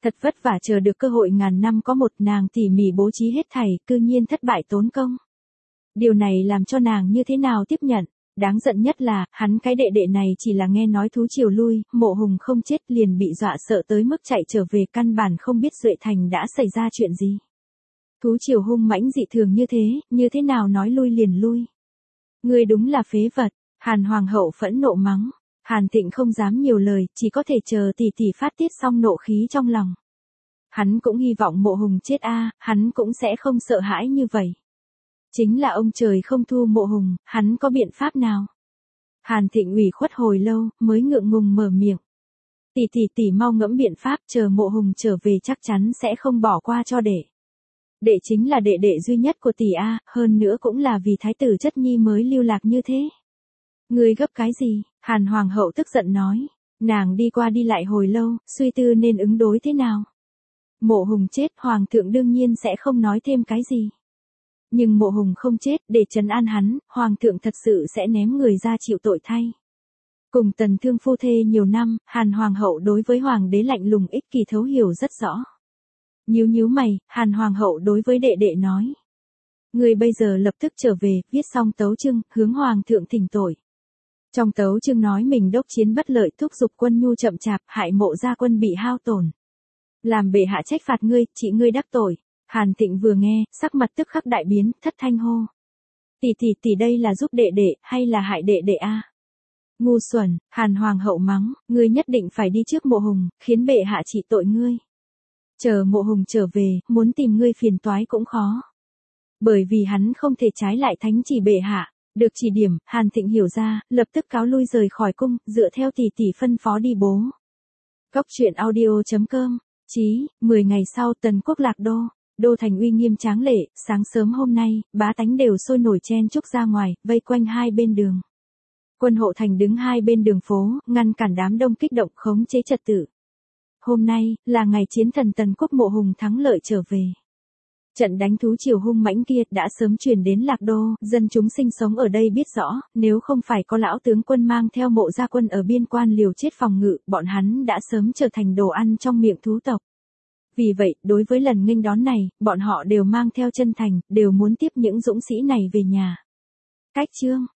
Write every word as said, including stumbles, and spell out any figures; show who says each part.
Speaker 1: Thật vất vả chờ được cơ hội ngàn năm có một, nàng tỉ mỉ bố trí hết thảy, cư nhiên thất bại tốn công. Điều này làm cho nàng như thế nào tiếp nhận? Đáng giận nhất là, hắn cái đệ đệ này chỉ là nghe nói thú triều lui, Mộ Hùng không chết liền bị dọa sợ tới mức chạy trở về, căn bản không biết Duệ Thành đã xảy ra chuyện gì. Thú triều hung mãnh dị thường như thế, như thế nào nói lui liền lui. Ngươi đúng là phế vật, Hàn Hoàng hậu phẫn nộ mắng. Hàn Thịnh không dám nhiều lời, chỉ có thể chờ tỷ tỷ phát tiết xong nộ khí trong lòng. Hắn cũng hy vọng Mộ Hùng chết a, hắn cũng sẽ không sợ hãi như vậy. Chính là ông trời không thu Mộ Hùng, hắn có biện pháp nào? Hàn Thịnh ủy khuất hồi lâu, mới ngượng ngùng mở miệng. Tỷ tỷ tỷ mau ngẫm biện pháp, chờ Mộ Hùng trở về chắc chắn sẽ không bỏ qua cho đệ. Đệ chính là đệ đệ duy nhất của tỷ a, hơn nữa cũng là vì thái tử chất nhi mới lưu lạc như thế. Ngươi gấp cái gì? Hàn Hoàng hậu tức giận nói. Nàng đi qua đi lại hồi lâu, suy tư nên ứng đối thế nào. Mộ Hùng chết, Hoàng thượng đương nhiên sẽ không nói thêm cái gì. Nhưng Mộ Hùng không chết, để trấn an hắn, Hoàng thượng thật sự sẽ ném người ra chịu tội thay. Cùng Tần Thương phu thê nhiều năm, Hàn Hoàng hậu đối với Hoàng đế lạnh lùng ích kỷ thấu hiểu rất rõ. Nhíu nhíu mày, Hàn Hoàng hậu đối với đệ đệ nói. Ngươi bây giờ lập tức trở về, viết xong tấu chương, hướng Hoàng thượng thỉnh tội. Trong tấu chương nói mình đốc chiến bất lợi, thúc giục quân nhu chậm chạp, hại Mộ gia quân bị hao tổn. Làm bệ hạ trách phạt ngươi, trị ngươi đắc tội. Hàn Thịnh vừa nghe, sắc mặt tức khắc đại biến, thất thanh hô. Tỷ tỷ tỷ đây là giúp đệ đệ, hay là hại đệ đệ a? Ngu xuẩn, Hàn Hoàng hậu mắng, ngươi nhất định phải đi trước Mộ Hùng, khiến bệ hạ trị tội ngươi. Chờ Mộ Hùng trở về, muốn tìm ngươi phiền toái cũng khó. Bởi vì hắn không thể trái lại thánh chỉ bệ hạ. Được chỉ điểm, Hàn Thịnh hiểu ra, lập tức cáo lui rời khỏi cung, dựa theo tỷ tỷ phân phó đi bố. Cốc truyện audio chấm com, chí, mười ngày sau Tần quốc lạc đô, đô thành uy nghiêm tráng lệ, sáng sớm hôm nay, bá tánh đều sôi nổi chen chúc ra ngoài, vây quanh hai bên đường. Quân hộ thành đứng hai bên đường phố, ngăn cản đám đông kích động khống chế trật tự. Hôm nay, là ngày chiến thần Tần quốc Mộ Hùng thắng lợi trở về. Trận đánh thú triều hung mãnh kia đã sớm truyền đến Lạc Đô, dân chúng sinh sống ở đây biết rõ, nếu không phải có lão tướng quân mang theo Mộ gia quân ở biên quan liều chết phòng ngự, bọn hắn đã sớm trở thành đồ ăn trong miệng thú tộc. Vì vậy, đối với lần nghênh đón này, bọn họ đều mang theo chân thành, đều muốn tiếp những dũng sĩ này về nhà. Cách chương